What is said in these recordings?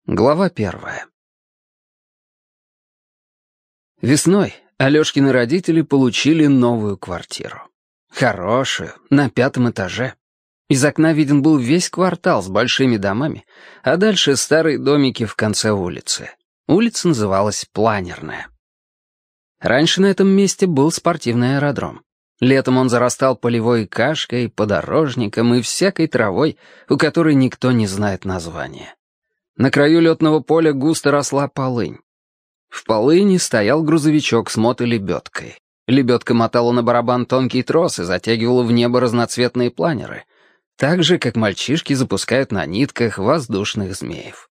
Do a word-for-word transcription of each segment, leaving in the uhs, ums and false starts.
Глава первая. Весной Алёшкины родители получили новую квартиру. Хорошую, на пятом этаже. Из окна виден был весь квартал с большими домами, а дальше старые домики в конце улицы. Улица называлась Планерная. Раньше на этом месте был спортивный аэродром. Летом он зарастал полевой кашкой, подорожником и всякой травой, у которой никто не знает названия. На краю летного поля густо росла полынь. В полыни стоял грузовичок с мотолебедкой. Лебедка мотала на барабан тонкий трос и затягивала в небо разноцветные планеры, так же, как мальчишки запускают на нитках воздушных змеев.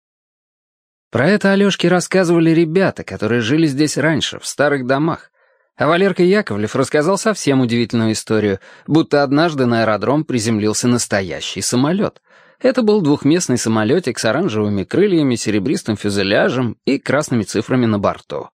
Про это Алёшке рассказывали ребята, которые жили здесь раньше, в старых домах. А Валерка Яковлев рассказал совсем удивительную историю, будто однажды на аэродром приземлился настоящий самолет. Это был двухместный самолетик с оранжевыми крыльями, серебристым фюзеляжем и красными цифрами на борту.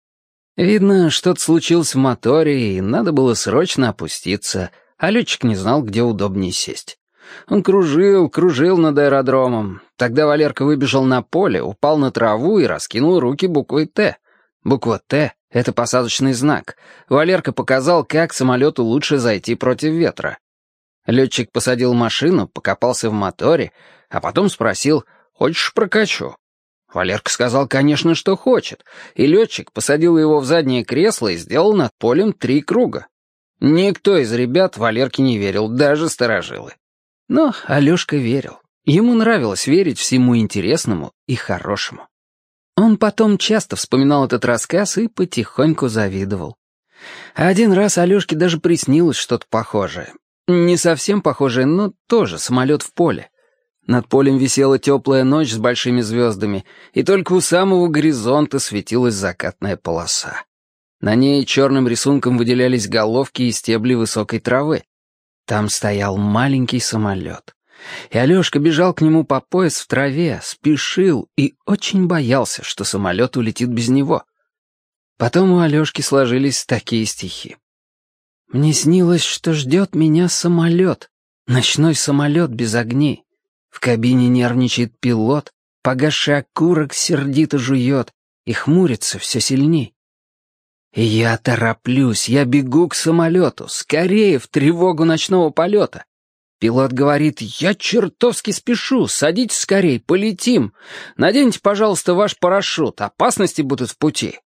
Видно, что-то случилось в моторе, и надо было срочно опуститься, а летчик не знал, где удобнее сесть. Он кружил, кружил над аэродромом. Тогда Валерка выбежал на поле, упал на траву и раскинул руки буквой «Т». Буква «Т» — это посадочный знак. Валерка показал, как самолету лучше зайти против ветра. Летчик посадил машину, покопался в моторе, а потом спросил: «Хочешь, прокачу?» Валерка сказал, конечно, что хочет, и летчик посадил его в заднее кресло и сделал над полем три круга. Никто из ребят Валерке не верил, даже старожилы. Но Алёшка верил. Ему нравилось верить всему интересному и хорошему. Он потом часто вспоминал этот рассказ и потихоньку завидовал. А один раз Алёшке даже приснилось что-то похожее. Не совсем похожее, но тоже самолет в поле. Над полем висела теплая ночь с большими звездами, и только у самого горизонта светилась закатная полоса. На ней черным рисунком выделялись головки и стебли высокой травы. Там стоял маленький самолет. И Алёшка бежал к нему по пояс в траве, спешил и очень боялся, что самолет улетит без него. Потом у Алёшки сложились такие стихи. «Мне снилось, что ждет меня самолет, ночной самолет без огней. В кабине нервничает пилот, погасший окурок сердито жует и хмурится все сильней. И я тороплюсь, я бегу к самолету, скорее в тревогу ночного полета. Пилот говорит: я чертовски спешу, садитесь скорей, полетим. Наденьте, пожалуйста, ваш парашют, опасности будут в пути».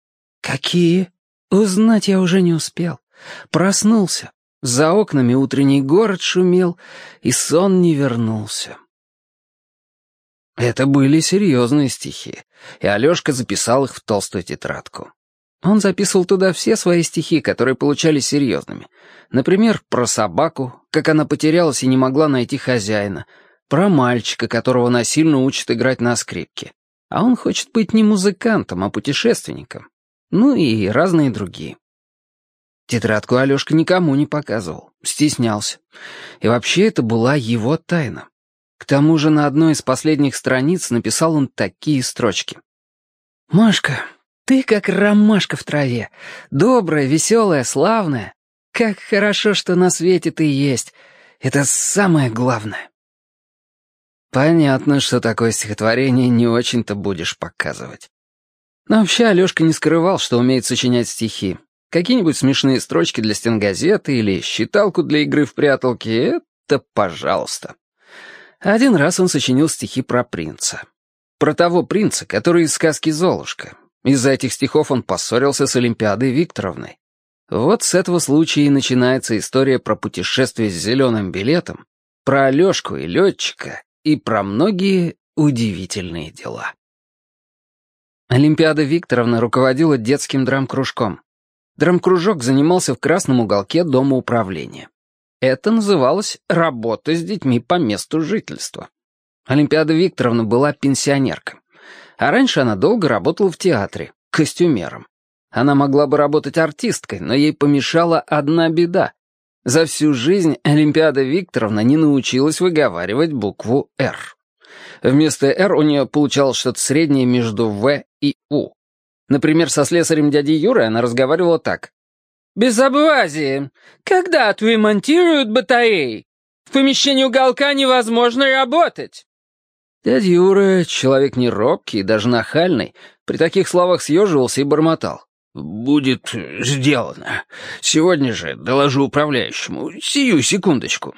Какие? Узнать я уже не успел. Проснулся. За окнами утренний город шумел, и сон не вернулся. Это были серьезные стихи, и Алёшка записал их в толстую тетрадку. Он записывал туда все свои стихи, которые получались серьезными. Например, про собаку, как она потерялась и не могла найти хозяина, про мальчика, которого насильно учат играть на скрипке. А он хочет быть не музыкантом, а путешественником. Ну и разные другие. Тетрадку Алёшка никому не показывал, стеснялся. И вообще это была его тайна. К тому же на одной из последних страниц написал он такие строчки. «Машка, ты как ромашка в траве, добрая, веселая, славная. Как хорошо, что на свете ты есть. Это самое главное». Понятно, что такое стихотворение не очень-то будешь показывать. Но вообще Алёшка не скрывал, что умеет сочинять стихи. Какие-нибудь смешные строчки для стенгазеты или считалку для игры в пряталки — это пожалуйста. Один раз он сочинил стихи про принца. Про того принца, который из сказки «Золушка». Из-за этих стихов он поссорился с Олимпиадой Викторовной. Вот с этого случая и начинается история про путешествие с зеленым билетом, про Алёшку и летчика и про многие удивительные дела. Олимпиада Викторовна руководила детским драм-кружком. Драм-кружок занимался в красном уголке дома управления. Это называлось «работа с детьми по месту жительства». Олимпиада Викторовна была пенсионерка. А раньше она долго работала в театре, костюмером. Она могла бы работать артисткой, но ей помешала одна беда. За всю жизнь Олимпиада Викторовна не научилась выговаривать букву «Р». Вместо «Р» у нее получалось что-то среднее между «В» и «У». Например, со слесарем дядей Юрой она разговаривала так. «Безобразие! Когда отремонтируют батареи? В помещении уголка невозможно работать!» Дядя Юра, человек не робкий, даже нахальный, при таких словах съеживался и бормотал. «Будет сделано. Сегодня же доложу управляющему. Сию секундочку».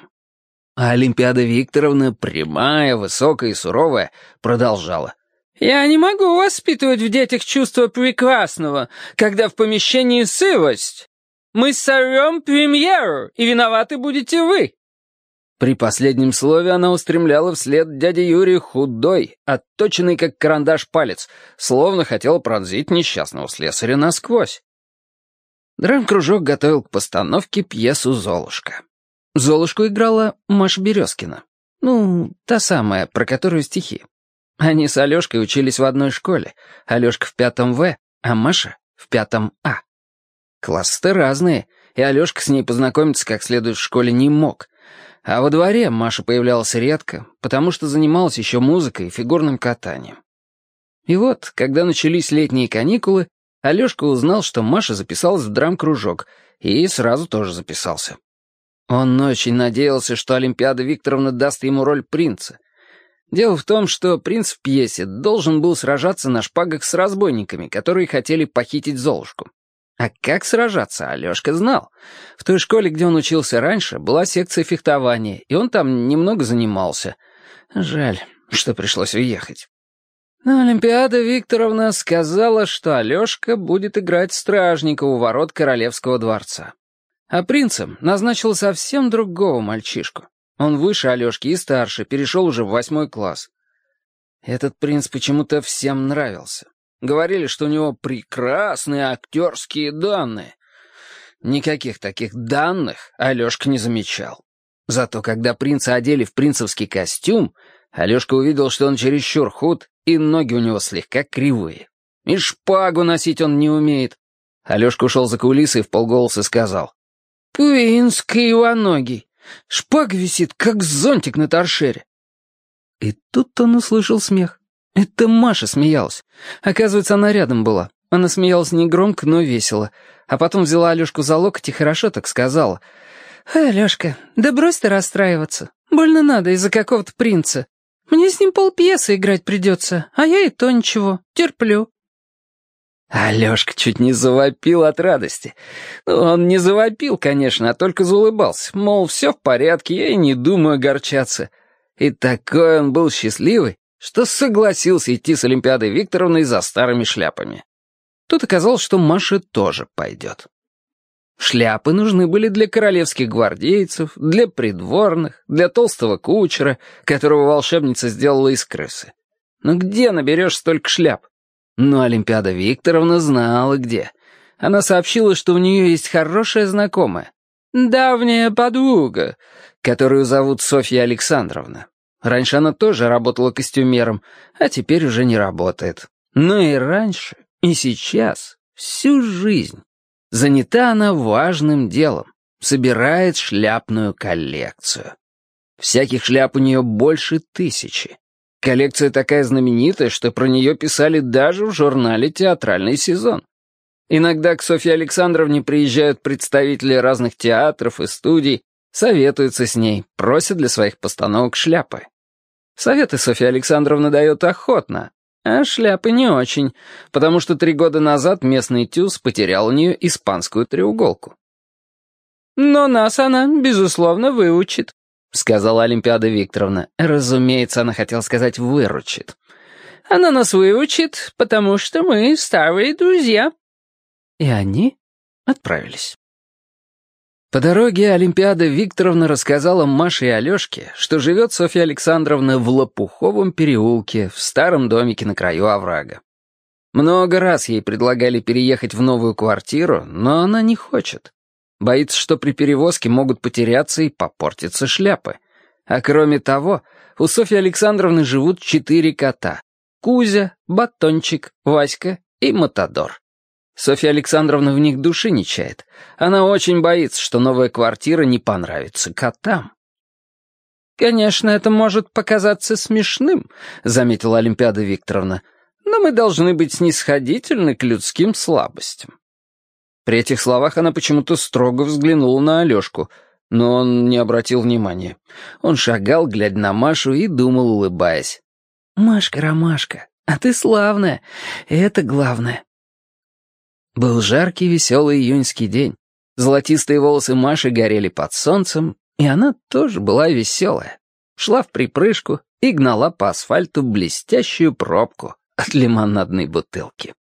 А Олимпиада Викторовна, прямая, высокая и суровая, продолжала. «Я не могу воспитывать в детях чувство прекрасного, когда в помещении сырость. Мы сорвем премьеру, и виноваты будете вы». При последнем слове она устремляла вслед дяде Юре худой, отточенный как карандаш палец, словно хотела пронзить несчастного слесаря насквозь. Драм-кружок готовил к постановке пьесу «Золушка». Золушку играла Маша Березкина. Ну, та самая, про которую стихи. Они с Алешкой учились в одной школе. Алешка в пятом В, а Маша в пятом А. Классы-то разные, и Алешка с ней познакомиться как следует в школе не мог. А во дворе Маша появлялась редко, потому что занималась еще музыкой и фигурным катанием. И вот, когда начались летние каникулы, Алешка узнал, что Маша записалась в драм-кружок, и сразу тоже записался. Он очень надеялся, что Олимпиада Викторовна даст ему роль принца. Дело в том, что принц в пьесе должен был сражаться на шпагах с разбойниками, которые хотели похитить Золушку. А как сражаться, Алешка знал. В той школе, где он учился раньше, была секция фехтования, и он там немного занимался. Жаль, что пришлось уехать. Но Олимпиада Викторовна сказала, что Алешка будет играть стражника у ворот королевского дворца. А принцем назначила совсем другого мальчишку. Он выше Алешки и старше, перешел уже в восьмой класс. Этот принц почему-то всем нравился. Говорили, что у него прекрасные актерские данные. Никаких таких данных Алешка не замечал. Зато когда принца одели в принцевский костюм, Алешка увидел, что он чересчур худ, и ноги у него слегка кривые. И шпагу носить он не умеет. Алешка ушел за кулисы и вполголоса сказал. «Принц кривоногий. Шпага висит, как зонтик на торшере». И тут он услышал смех. Это Маша смеялась. Оказывается, она рядом была. Она смеялась негромко, но весело. А потом взяла Алешку за локоть и хорошо так сказала. «Эй, Алешка, да брось ты расстраиваться. Больно надо из-за какого-то принца. Мне с ним полпьесы играть придется, а я и то ничего, терплю». Алешка чуть не завопил от радости. Ну, он не завопил, конечно, а только заулыбался. Мол, все в порядке, я и не думаю огорчаться. И такой он был счастливый, что согласился идти с Олимпиадой Викторовной за старыми шляпами. Тут оказалось, что Маша тоже пойдет. Шляпы нужны были для королевских гвардейцев, для придворных, для толстого кучера, которого волшебница сделала из крысы. Ну где наберешь столько шляп? Но Олимпиада Викторовна знала где. Она сообщила, что у нее есть хорошая знакомая, давняя подруга, которую зовут Софья Александровна. Раньше она тоже работала костюмером, а теперь уже не работает. Но и раньше, и сейчас, всю жизнь. Занята она важным делом. Собирает шляпную коллекцию. Всяких шляп у нее больше тысячи. Коллекция такая знаменитая, что про нее писали даже в журнале «Театральный сезон». Иногда к Софье Александровне приезжают представители разных театров и студий, советуются с ней, просят для своих постановок шляпы. Советы Софья Александровна дает охотно, а шляпы не очень, потому что три года назад местный тюз потерял у нее испанскую треуголку. «Но нас она, безусловно, выучит», — сказала Олимпиада Викторовна. Разумеется, она хотела сказать «выручит». «Она нас выучит, потому что мы старые друзья». И они отправились. По дороге Олимпиада Викторовна рассказала Маше и Алешке, что живет Софья Александровна в Лопуховом переулке, в старом домике на краю оврага. Много раз ей предлагали переехать в новую квартиру, но она не хочет. Боится, что при перевозке могут потеряться и попортиться шляпы. А кроме того, у Софьи Александровны живут четыре кота. Кузя, Батончик, Васька и Матадор. Софья Александровна в них души не чает. Она очень боится, что новая квартира не понравится котам. «Конечно, это может показаться смешным», — заметила Олимпиада Викторовна, «но мы должны быть снисходительны к людским слабостям». При этих словах она почему-то строго взглянула на Алешку, но он не обратил внимания. Он шагал, глядя на Машу, и думал, улыбаясь. Машка-ромашка, а ты славная, и это главное». Был жаркий веселый июньский день. Золотистые волосы Маши горели под солнцем, и она тоже была веселая. Шла в припрыжку и гнала по асфальту блестящую пробку от лимонадной бутылки.